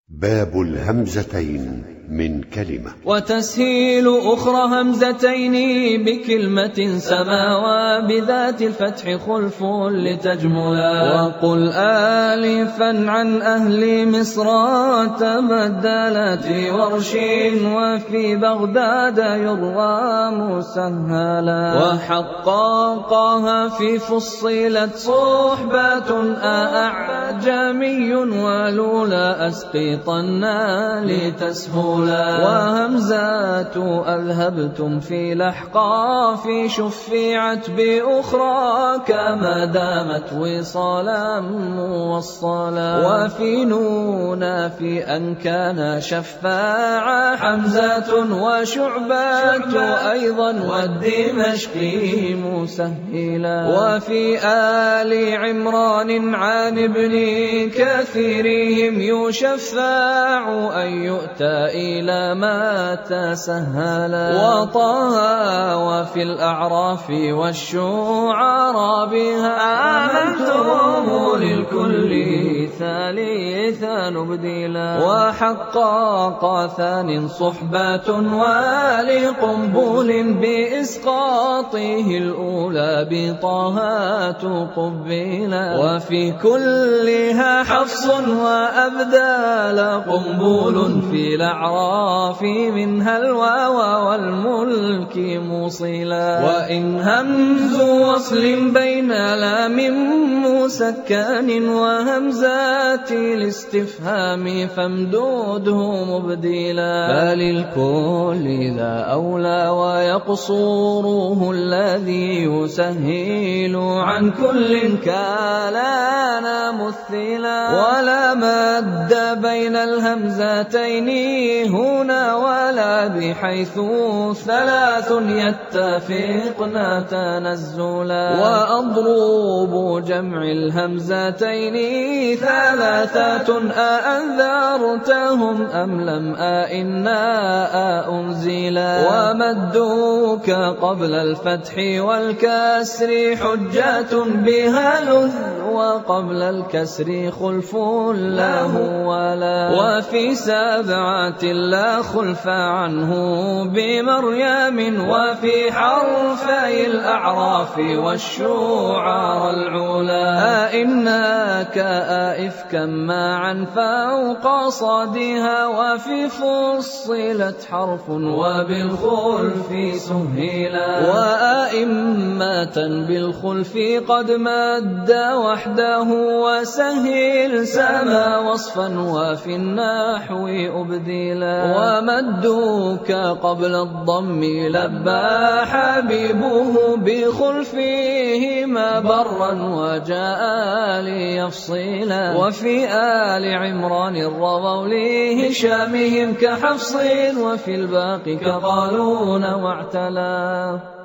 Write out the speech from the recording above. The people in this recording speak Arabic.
باب الهمزتين من كلمة. وتسهيل أخرى همزتين بكلمة سماوى بذات الفتح خلف لتجملا. وقل آلفا عن أهل مصر تبدلت ورش وفي بغداد يروى مسهلا. وحققها في فصلت صحبة أعجمي ولولا أسقطنا لتسهلا. وهمزات أذهبتم في لحقا في شفعت بأخرى كما دامت وصالا موصلا. وفي نونا في أن كان شفاعا حمزة وشعبة أيضا والدمشقي مسهلا. وفي آل عمران عن ابن كثيرهم يشفع أن يؤتى إلى ما تسهلا. وطه وفي الأعراف والشعراء بها آمنتم للكل ثالثا نبدلا. وحقق ثان صحبة ولقنبل بإسقاطه الأولى بطه تقبلا. وفي كلها حفص وأبدال قنبل في الأعراف منها الواو والملك موصلا. وإن همز وصل بين لام مسكن وهمزات الاستفهام فامدوده مبدلا. فللكل ذا أولى ويقصوره الذي يسهل عن كل كالانا مثلا. ولا مد بين الهمزتين هنا ولا بحيث ثلاث يتفقن تنزلا. وأضروب جمع الهمزتين ثلاثة أأنذرتهم أم لم أئنا أنزلا. ومدوك قبل الفتح والكسر حجة بها لذ وقبل الكسر خلف له ولا. وفي سبعة لا خلف عنه بمريم وفي حرفي الأعراف والشعراء العلا. إنك أئفكا معا فوق صادها وفي فصلت حرف وبالخلف سهلا. وأئمة بالخلف قد مد وحده وسهل سما وصفا وفي النحو أبدلا. ومدوك قبل الضم لبى حبيبه بخلفهما برا وجاء ليفصلا. وفي آل عمران الرضوا لهشامهم كحفص وفي الباقي كقالون واعتلا.